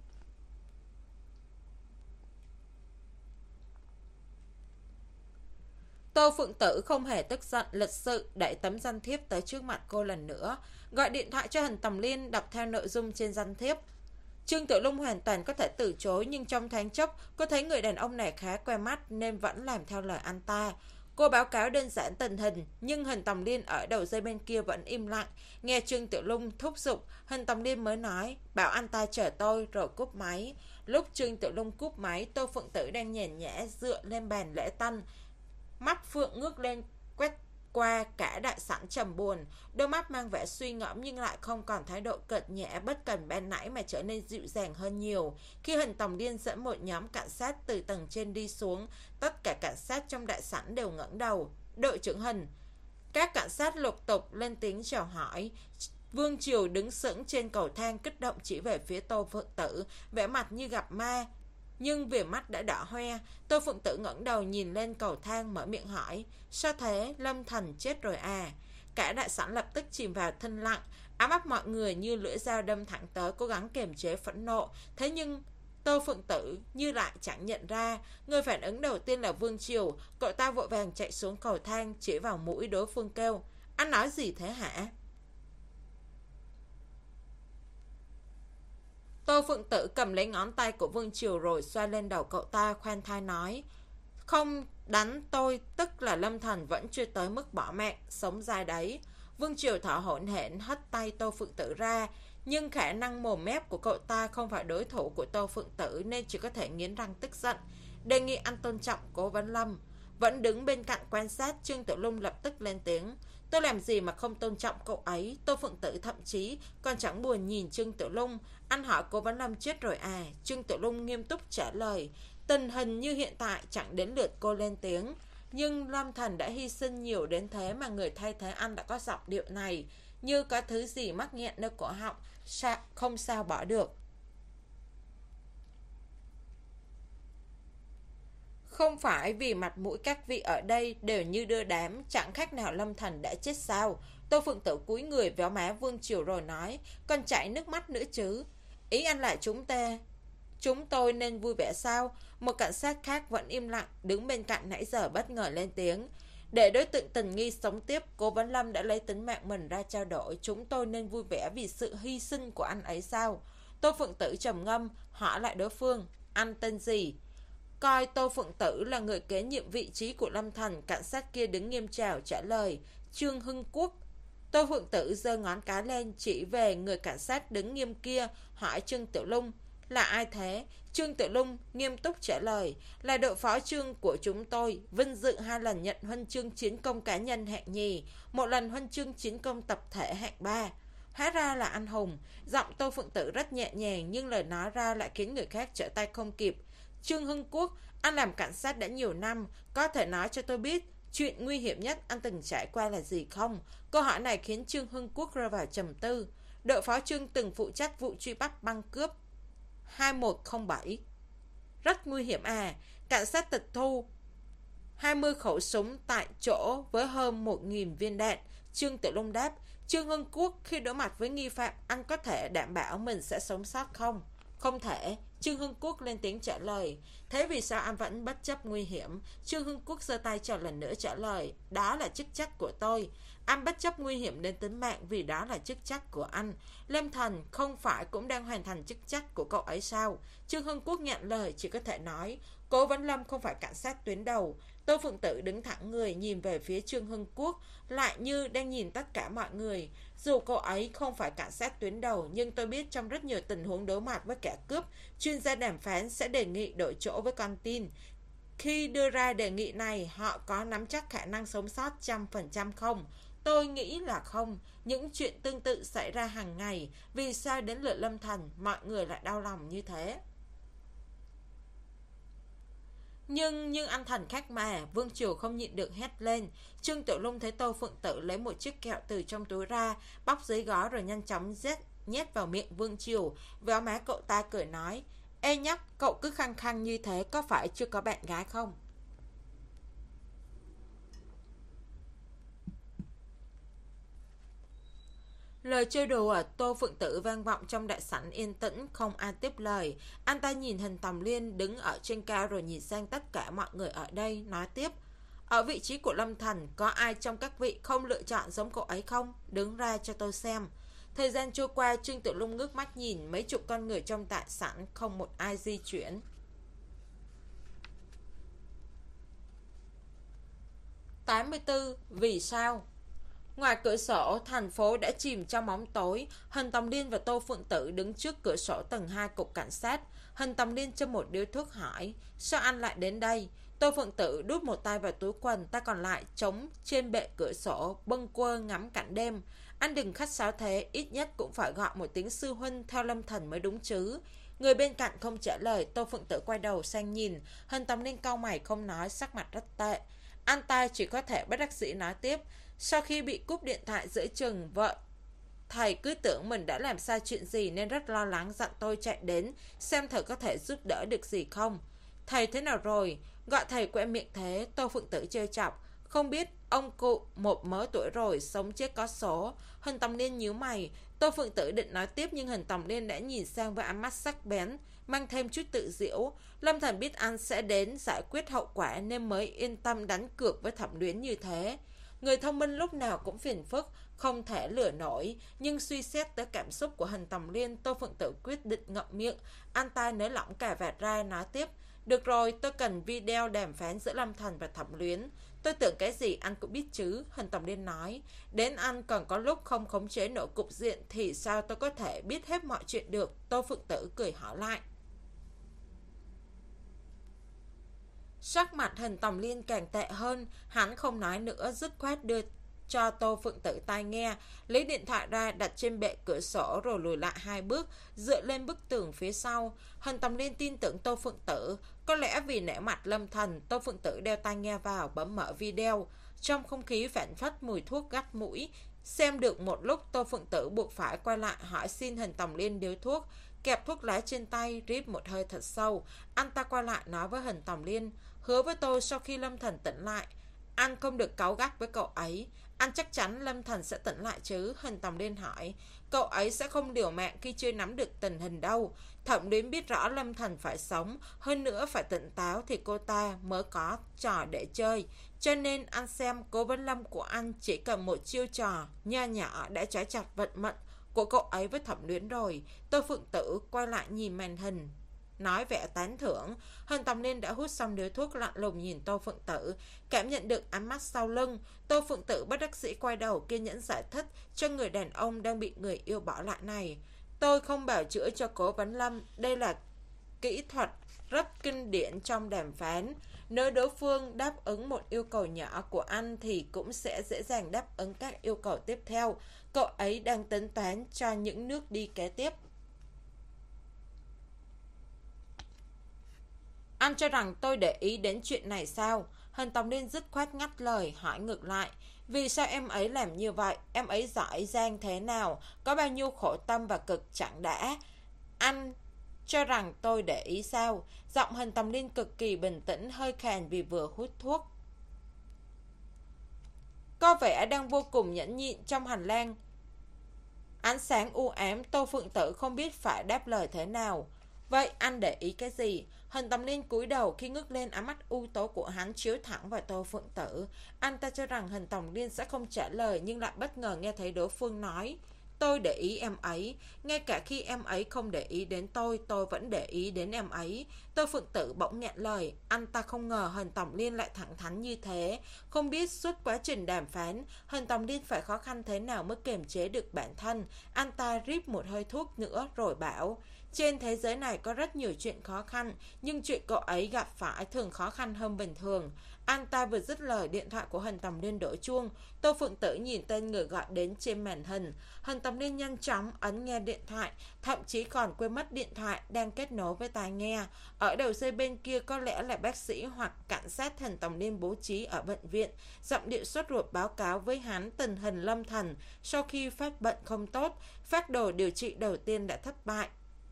Tô Phượng Tử không hề tức giận, lịch sự đẩy tấm danh thiếp tới trước mặt cô lần nữa, gọi điện thoại cho Hình Tầm Liên, đọc theo nội dung trên danh thiếp. Trương Tiểu Lung hoàn toàn có thể từ chối, nhưng trong thoáng chốc cô thấy người đàn ông này khá quen mắt nên vẫn làm theo lời anh ta. Cô báo cáo đơn giản tình hình, nhưng Hình Tầm Liên ở đầu dây bên kia vẫn im lặng. Nghe Trương Tiểu Lung thúc giục, Hình Tầm Liên mới nói, bảo anh ta chờ tôi, rồi cúp máy. Lúc Trương Tiểu Lung cúp máy, Tô Phượng Tử đang nhàn nhã dựa lên bàn lễ tân, mắt phượng ngước lên quét qua cả đại sảnh trầm buồn, đôi mắt mang vẻ suy ngẫm nhưng lại không còn thái độ cợt nhã bất cần ban nãy mà trở nên dịu dàng hơn nhiều. Khi Hình Tầm Liên dẫn một nhóm cảnh sát từ tầng trên đi xuống, tất cả cảnh sát trong đại sảnh đều ngẩng đầu. Đội trưởng Hình. Các cảnh sát lục tục lên tiếng chào hỏi. Vương Triều đứng sững trên cầu thang kích động chỉ về phía Tô Phượng Tử, vẻ mặt như gặp ma, nhưng vì mắt đã đỏ hoe. Tô Phượng Tử ngẩng đầu nhìn lên cầu thang, mở miệng hỏi, sao thế, Lâm Thành chết rồi à? Cả đại sảnh lập tức chìm vào thinh lặng, ám áp mọi người như lưỡi dao đâm thẳng tới, cố gắng kiềm chế phẫn nộ. Thế nhưng Tô Phượng Tử như lại chẳng nhận ra. Người phản ứng đầu tiên là Vương Triều. Cậu ta vội vàng chạy xuống cầu thang, chỉ vào mũi đối phương kêu, anh nói gì thế hả? Tô Phượng Tử cầm lấy ngón tay của Vương Triều rồi xoa lên đầu cậu ta, khoan thai nói: không đánh tôi, tức là Lâm Thần vẫn chưa tới mức bỏ mạng, sống dài đấy. Vương Triều thở hổn hển hất tay Tô Phượng Tử ra, nhưng khả năng mồm mép của cậu ta không phải đối thủ của Tô Phượng Tử nên chỉ có thể nghiến răng tức giận, đề nghị anh tôn trọng Cố Vấn Lâm. Vẫn đứng bên cạnh quan sát, Trương Tiểu Lung lập tức lên tiếng: tôi làm gì mà không tôn trọng cậu ấy? Tô Phượng Tử thậm chí còn chẳng buồn nhìn Trương Tiểu Lung. Anh hỏi Cố Vấn Lâm chết rồi à? Trương Tiểu Lung nghiêm túc trả lời: tình hình như hiện tại chẳng đến lượt cô lên tiếng, nhưng Lâm Thần đã hy sinh nhiều đến thế mà người thay thế anh đã có giọng điệu này, như có thứ gì mắc nghẹn nơi cổ họng, sao không sao bỏ được. Không phải vì mặt mũi các vị ở đây đều như đưa đám, chẳng khác nào Lâm Thần đã chết sao? Tô Phượng Tử cúi người véo má Vương Triều rồi nói: còn chảy nước mắt nữa chứ? Ý anh là chúng ta Chúng tôi nên vui vẻ sao? Một cảnh sát khác vẫn im lặng, đứng bên cạnh nãy giờ bất ngờ lên tiếng: để đối tượng tình nghi sống tiếp, Cố Vấn Lâm đã lấy tính mạng mình ra trao đổi. Chúng tôi nên vui vẻ vì sự hy sinh của anh ấy sao? Tô Phượng Tử trầm ngâm, hỏi lại đối phương: anh tên gì? Coi Tô Phượng Tử là người kế nhiệm vị trí của Lâm Thần, cảnh sát kia đứng nghiêm trào trả lời: Trương Hưng Quốc. Tô Phượng Tử giơ ngón cái lên chỉ về người cảnh sát đứng nghiêm kia, hỏi Trương Tiểu Lung: là ai thế? Trương Tiểu Lung nghiêm túc trả lời: là đội phó trương của chúng tôi, vinh dự hai lần nhận huân chương chiến công cá nhân hạng nhì, một lần huân chương chiến công tập thể hạng ba. Hóa ra là anh hùng. Giọng Tô Phượng Tử rất nhẹ nhàng, nhưng lời nói ra lại khiến người khác trở tay không kịp. Trương Hưng Quốc, anh làm cảnh sát đã nhiều năm, có thể nói cho tôi biết chuyện nguy hiểm nhất anh từng trải qua là gì không? Câu hỏi này khiến Trương Hưng Quốc rơi vào trầm tư. Đội phó Trương từng phụ trách vụ truy bắt băng cướp hai một không bảy. Rất nguy hiểm à? Cảnh sát tịch thu hai mươi khẩu súng tại chỗ với hơn một nghìn viên đạn. Trương Tiểu Lung đáp: Trương Hưng Quốc, khi đối mặt với nghi phạm, anh có thể đảm bảo mình sẽ sống sót không? Không thể. Trương Hưng Quốc lên tiếng trả lời. Thế vì sao anh vẫn bất chấp nguy hiểm? Trương Hưng Quốc giơ tay cho lần nữa trả lời: đó là chức trách của tôi. Anh bất chấp nguy hiểm đến tính mạng vì đó là chức trách của anh. Lâm Thần không phải cũng đang hoàn thành chức trách của cậu ấy sao? Trương Hưng Quốc nhận lời, chỉ có thể nói: Cố Vấn Lâm không phải cảnh sát tuyến đầu. Tô Phượng Tử đứng thẳng người nhìn về phía Trương Hưng Quốc, lại như đang nhìn tất cả mọi người. Dù cậu ấy không phải cảnh sát tuyến đầu, nhưng tôi biết trong rất nhiều tình huống đối mặt với kẻ cướp, chuyên gia đàm phán sẽ đề nghị đổi chỗ với con tin. Khi đưa ra đề nghị này, họ có nắm chắc khả năng sống sót trăm phần trăm không? Tôi nghĩ là không. Những chuyện tương tự xảy ra hàng ngày. Vì sao đến lượt Lâm Thần mọi người lại đau lòng như thế? Nhưng nhưng anh Thần khác mà. Vương Triều không nhịn được hét lên. Trương Tiểu Lung thấy Tô Phượng Tử lấy một chiếc kẹo từ trong túi ra, bóc giấy gói rồi nhanh chóng rết, nhét vào miệng Vương Triều. Véo má cậu ta cười nói: ê nhóc, cậu cứ khăng khăng như thế, có phải chưa có bạn gái không? Lời chơi đùa ở Tô Phượng Tử vang vọng trong đại sảnh yên tĩnh, không ai tiếp lời. Anh ta nhìn Hình Tòng Liên đứng ở trên cao rồi nhìn sang tất cả mọi người ở đây, nói tiếp: ở vị trí của Lâm Thần, có ai trong các vị không lựa chọn giống cậu ấy không? Đứng ra cho tôi xem. Thời gian trôi qua, Trương Tiểu Lung ngước mắt nhìn mấy chục con người trong đại sảnh, không một ai di chuyển. tám mươi tư. Vì sao? Ngoài cửa sổ, thành phố đã chìm trong bóng tối. Hình Tòng Liên và Tô Phượng Tử đứng trước cửa sổ tầng hai cục cảnh sát. Hình Tòng Liên châm một điếu thuốc hỏi: sao anh lại đến đây? Tô Phượng Tử đút một tay vào túi quần, tay còn lại chống trên bệ cửa sổ, bâng quơ ngắm cảnh đêm. Anh đừng khách sáo thế, ít nhất cũng phải gọi một tiếng sư huynh theo Lâm Thần mới đúng chứ. Người bên cạnh không trả lời. Tô Phượng Tử quay đầu sang nhìn. Hình Tòng Liên cau mày không nói, sắc mặt rất tệ. Anh ta chỉ có thể bất đắc dĩ nói tiếp: sau khi bị cúp điện thoại giữa chừng, vợ thầy cứ tưởng mình đã làm sai chuyện gì nên rất lo lắng, dặn tôi chạy đến xem thử có thể giúp đỡ được gì không. Thầy thế nào rồi? Gọi thầy quen miệng thế. Tô Phượng Tử trêu chọc: không biết, ông cụ một mớ tuổi rồi, sống chết có số. Hình Tòng Liên nhíu mày. Tô Phượng Tử định nói tiếp nhưng Hình Tòng Liên đã nhìn sang với ánh mắt sắc bén, mang thêm chút tự giễu. Lâm Thần biết anh sẽ đến giải quyết hậu quả nên mới yên tâm đánh cược với Thẩm Luyến như thế. Người thông minh lúc nào cũng phiền phức, không thể lừa nổi. Nhưng suy xét tới cảm xúc của Hình Tòng Liên, Tô Phượng Tử quyết định ngậm miệng. Anh ta nới lỏng cà vạt ra nói tiếp. Được rồi, tôi cần video đàm phán giữa Lâm Thần và Thẩm Luyến. Tôi tưởng cái gì anh cũng biết chứ, Hình Tòng Liên nói. Đến anh còn có lúc không khống chế nổi cục diện thì sao tôi có thể biết hết mọi chuyện được, Tô Phượng Tử cười hỏi lại. Sắc mặt Hình Tòng Liên càng tệ hơn, hắn không nói nữa, dứt khoát đưa cho Tô Phượng Tử tai nghe, lấy điện thoại ra đặt trên bệ cửa sổ rồi lùi lại hai bước, dựa lên bức tường phía sau. Hình Tòng Liên tin tưởng Tô Phượng Tử, có lẽ vì nể mặt Lâm Thần, Tô Phượng Tử đeo tai nghe vào, bấm mở video. Trong không khí phảng phất mùi thuốc gắt mũi. Xem được một lúc, Tô Phượng Tử buộc phải quay lại hỏi xin Hình Tòng Liên điếu thuốc, kẹp thuốc lá trên tay, rít một hơi thật sâu. Anh ta quay lại nói với Hình Tòng Liên, hứa với tôi sau khi Lâm Thần tỉnh lại, anh không được cáu gắt với cậu ấy. Anh chắc chắn Lâm Thần sẽ tỉnh lại chứ? Hình Tòng Liên hỏi. Cậu ấy sẽ không liều mạng khi chưa nắm được tình hình đâu. Thẩm Luyến biết rõ Lâm Thần phải sống, hơn nữa phải tỉnh táo thì cô ta mới có trò để chơi. Cho nên anh xem Cố Vấn Lâm của anh chỉ cần một chiêu trò nho nhỏ đã trói chặt vận mệnh của cậu ấy với Thẩm Luyến rồi. Tô Phượng Tử quay lại nhìn màn hình, nói vẻ tán thưởng. Hình Tòng Liên đã hút xong điếu thuốc, lạnh lùng nhìn Tô Phượng Tử, cảm nhận được ánh mắt sau lưng. Tô Phượng Tử bất đắc dĩ quay đầu kiên nhẫn giải thích cho người đàn ông đang bị người yêu bỏ lại này. Tôi không bào chữa cho Cố Vấn Lâm, đây là kỹ thuật rất kinh điển trong đàm phán. Nếu đối phương đáp ứng một yêu cầu nhỏ của anh thì cũng sẽ dễ dàng đáp ứng các yêu cầu tiếp theo. Cậu ấy đang tính toán cho những nước đi kế tiếp. Anh cho rằng tôi để ý đến chuyện này sao? Hình Tòng Liên dứt khoát ngắt lời, hỏi ngược lại. Vì sao em ấy làm như vậy? Em ấy giỏi giang thế nào? Có bao nhiêu khổ tâm và cực chẳng đã? Anh cho rằng tôi để ý sao? Giọng Hình Tòng Liên cực kỳ bình tĩnh, hơi khàn vì vừa hút thuốc. Có vẻ đang vô cùng nhẫn nhịn trong hành lang. Ánh sáng u ám, Tô Phượng Tử không biết phải đáp lời thế nào. Vậy anh để ý cái gì? Hình Tòng Liên cúi đầu, khi ngước lên ánh mắt u tối của hắn chiếu thẳng vào Tô Phượng Tử. Anh ta cho rằng Hình Tòng Liên sẽ không trả lời, nhưng lại bất ngờ nghe thấy đối phương nói. Tôi để ý em ấy, ngay cả khi em ấy không để ý đến tôi, tôi vẫn để ý đến em ấy. Tô Phượng Tử bỗng nghẹn lời, anh ta không ngờ Hình Tòng Liên lại thẳng thắn như thế. Không biết suốt quá trình đàm phán, Hình Tòng Liên phải khó khăn thế nào mới kiềm chế được bản thân. Anh ta rít một hơi thuốc nữa rồi bảo, trên thế giới này có rất nhiều chuyện khó khăn, nhưng chuyện cậu ấy gặp phải thường khó khăn hơn bình thường. Anh ta vừa dứt lời, điện thoại của Hình Tòng Liên đổ chuông. Tô Phượng Tử nhìn tên người gọi đến trên màn hình. Hình Tòng Liên nhanh chóng ấn nghe điện thoại, thậm chí còn quên mất điện thoại đang kết nối với tai nghe. Ở đầu dây bên kia có lẽ là bác sĩ hoặc cảnh sát Hình Tòng Liên bố trí ở bệnh viện. Giọng điệu sốt ruột báo cáo với hắn tình hình Lâm Thần sau khi phát bệnh không tốt, phác đồ điều trị đầu tiên đã thất bại.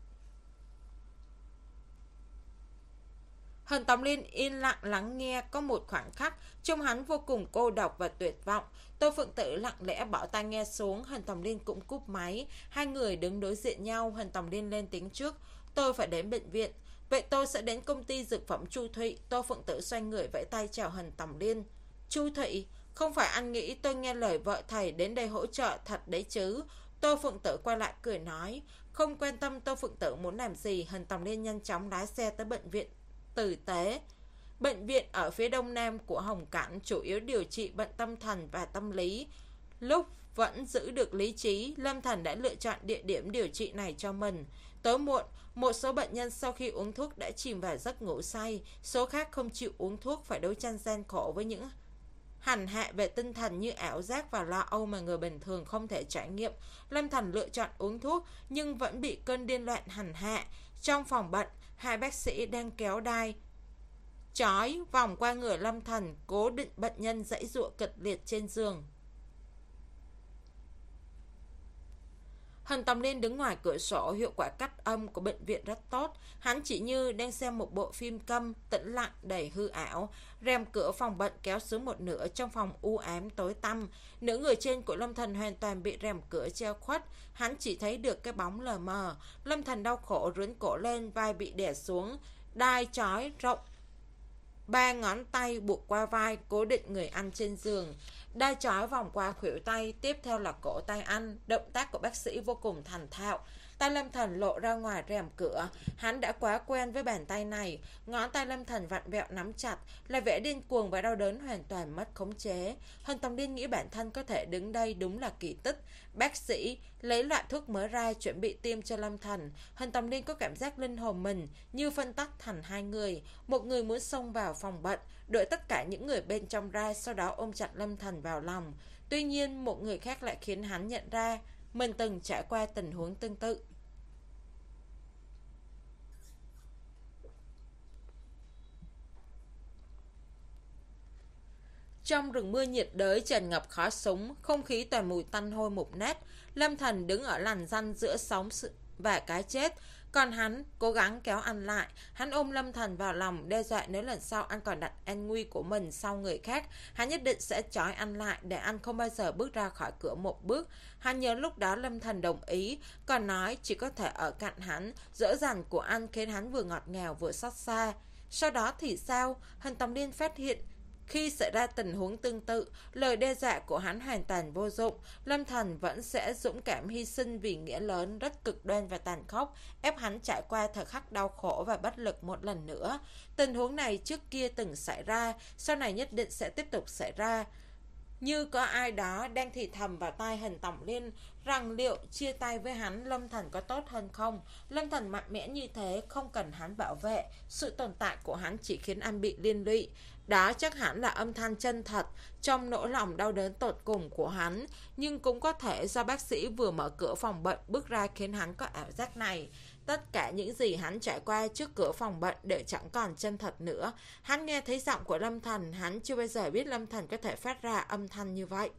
Hình Tòng Liên yên lặng lắng nghe, có một khoảnh khắc trông hắn vô cùng cô độc và tuyệt vọng. Tô Phượng Tử lặng lẽ bỏ tai nghe xuống, Hình Tòng Liên cũng cúp máy. Hai người đứng đối diện nhau. Hình Tòng Liên lên tiếng trước. Tôi phải đến bệnh viện. Vậy tôi sẽ đến công ty dược phẩm Chu Thụy. Tô Phượng Tử xoay người vẫy tay chào Hình Tòng Liên. Chu Thụy? Không phải anh nghĩ tôi nghe lời vợ thầy đến đây hỗ trợ thật đấy chứ? Tô Phượng Tử quay lại cười nói. Không quan tâm Tô Phượng Tử muốn làm gì, Hình Tòng Liên nhanh chóng lái xe tới bệnh viện Tử Tế. Bệnh viện ở phía đông nam của Hồng Cảnh chủ yếu điều trị bệnh tâm thần và tâm lý. Lúc vẫn giữ được lý trí, Lâm Thần đã lựa chọn địa điểm điều trị này cho mình. Tối muộn, một số bệnh nhân sau khi uống thuốc đã chìm vào giấc ngủ say, số khác không chịu uống thuốc phải đấu tranh gian khổ với những hành hạ về tinh thần như ảo giác và lo âu mà người bình thường không thể trải nghiệm. Lâm Thần lựa chọn uống thuốc nhưng vẫn bị cơn điên loạn hành hạ. Trong phòng bệnh, hai bác sĩ đang kéo đai trói vòng qua người Lâm Thần, cố định bệnh nhân giãy giụa kịch liệt trên giường. Hình Tòng Liên đứng ngoài cửa sổ, hiệu quả cắt âm của bệnh viện rất tốt. Hắn chỉ như đang xem một bộ phim câm, tĩnh lặng đầy hư ảo. Rèm cửa phòng bệnh kéo xuống một nửa, trong phòng u ám tối tăm. Nửa người trên của Lâm Thần hoàn toàn bị rèm cửa che khuất, hắn chỉ thấy được cái bóng lờ mờ. Lâm Thần đau khổ rướn cổ lên, vai bị đè xuống, đai trói rộng ba ngón tay buộc qua vai, cố định người ăn trên giường. Đai trói vòng qua khuỷu tay, tiếp theo là cổ tay ăn. Động tác của bác sĩ vô cùng thành thạo. Tay Lâm Thần lộ ra ngoài rèm cửa. Hắn đã quá quen với bàn tay này. Ngón tay Lâm Thần vặn vẹo nắm chặt, là vẻ điên cuồng và đau đớn hoàn toàn mất khống chế. Hân Tòng Điên nghĩ bản thân có thể đứng đây đúng là kỳ tích. Bác sĩ lấy loại thuốc mới ra chuẩn bị tiêm cho Lâm Thần. Hân Tòng Điên có cảm giác linh hồn mình như phân tách thành hai người. Một người muốn xông vào phòng bệnh, đuổi tất cả những người bên trong ra, sau đó ôm chặt Lâm Thần vào lòng. Tuy nhiên một người khác lại khiến hắn nhận ra mình từng trải qua tình huống tương tự. Trong rừng mưa nhiệt đới tràn ngập khói súng, không khí toàn mùi tanh hôi mục nát. Lâm Thần đứng ở làn ranh giữa sống và cái chết, còn hắn cố gắng kéo anh lại. Hắn ôm Lâm Thần vào lòng, đe dọa nếu lần sau anh còn đặt an nguy của mình sau người khác, hắn nhất định sẽ trói anh lại để anh không bao giờ bước ra khỏi cửa một bước. Hắn nhớ lúc đó Lâm Thần đồng ý, còn nói chỉ có thể ở cạnh hắn. Dỗ dành của anh khiến hắn vừa ngọt ngào vừa xót xa. Sau đó thì sao? Hân Tòng Điên phát hiện khi xảy ra tình huống tương tự, lời đe dọa của hắn hoàn toàn vô dụng. Lâm Thần vẫn sẽ dũng cảm hy sinh vì nghĩa lớn, rất cực đoan và tàn khốc, ép hắn trải qua thời khắc đau khổ và bất lực một lần nữa. Tình huống này trước kia từng xảy ra, sau này nhất định sẽ tiếp tục xảy ra. Như có ai đó đang thì thầm vào tai Hân Tòng Điên rằng liệu chia tay với hắn Lâm Thần có tốt hơn không. Lâm Thần mạnh mẽ như thế, không cần hắn bảo vệ. Sự tồn tại của hắn chỉ khiến anh bị liên lụy. Đó chắc hẳn là âm thanh chân thật trong nỗi lòng đau đớn tột cùng của hắn. Nhưng cũng có thể do bác sĩ vừa mở cửa phòng bệnh bước ra khiến hắn có ảo giác này. Tất cả những gì hắn trải qua trước cửa phòng bệnh đều chẳng còn chân thật nữa. Hắn nghe thấy giọng của Lâm Thần, hắn chưa bao giờ biết Lâm Thần có thể phát ra âm thanh như vậy.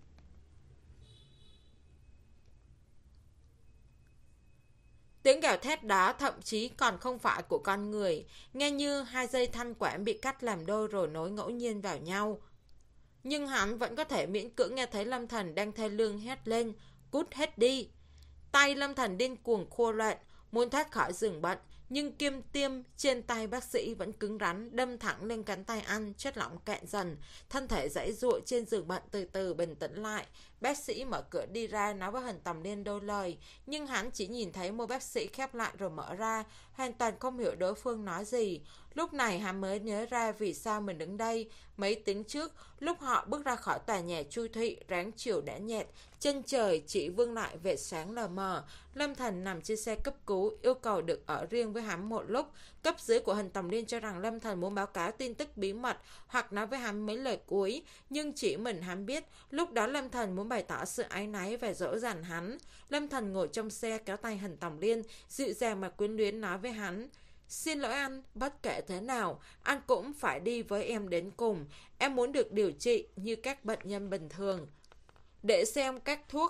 Tiếng gào thét đó thậm chí còn không phải của con người, nghe như hai dây thanh quản bị cắt làm đôi rồi nối ngẫu nhiên vào nhau. Nhưng hắn vẫn có thể miễn cưỡng nghe thấy Lâm Thần đang thê lương hét lên, cút hết đi. Tay Lâm Thần điên cuồng khua loạn, muốn thoát khỏi giường bệnh, nhưng kim tiêm trên tay bác sĩ vẫn cứng rắn, đâm thẳng lên cánh tay anh, chất lỏng cạn dần. Thân thể giãy giụa trên giường bệnh từ từ bình tĩnh lại. Bác sĩ mở cửa đi ra, nói với Hân Tòng Điên đôi lời, nhưng hắn chỉ nhìn thấy môi bác sĩ khép lại rồi mở ra, hoàn toàn không hiểu đối phương nói gì. Lúc này hắn mới nhớ ra vì sao mình đứng đây. Mấy tiếng trước, lúc họ bước ra khỏi tòa nhà Chu Thụy, ráng chiều đã nhạt, chân trời chỉ vương lại vệt sáng lờ mờ. Lâm Thần nằm trên xe cấp cứu, yêu cầu được ở riêng với hắn một lúc. Cấp dưới của Hân Tòng Điên cho rằng Lâm Thần muốn báo cáo tin tức bí mật hoặc nói với hắn mấy lời cuối, nhưng chỉ mình hắn biết. Lúc đó Lâm Thần muốn bày tỏ sự áy náy và dỗ dành hắn. Lâm Thần ngồi trong xe kéo tay Hân Tòng Điên, dịu dàng mà quyến luyến nói với hắn, xin lỗi anh, bất kể thế nào, anh cũng phải đi với em đến cùng. Em muốn được điều trị như các bệnh nhân bình thường, để xem các thuốc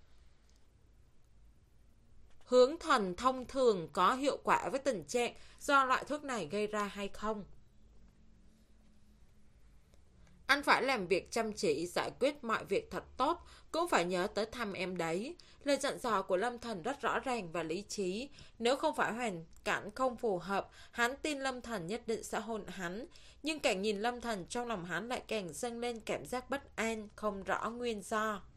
hướng thần thông thường có hiệu quả với tình trạng do loại thuốc này gây ra hay không. Anh phải làm việc chăm chỉ, giải quyết mọi việc thật tốt, cũng phải nhớ tới thăm em đấy. Lời dặn dò của Lâm Thần rất rõ ràng và lý trí. Nếu không phải hoàn cảnh không phù hợp, hắn tin Lâm Thần nhất định sẽ hôn hắn. Nhưng càng nhìn Lâm Thần, trong lòng hắn lại càng dâng lên cảm giác bất an, không rõ nguyên do.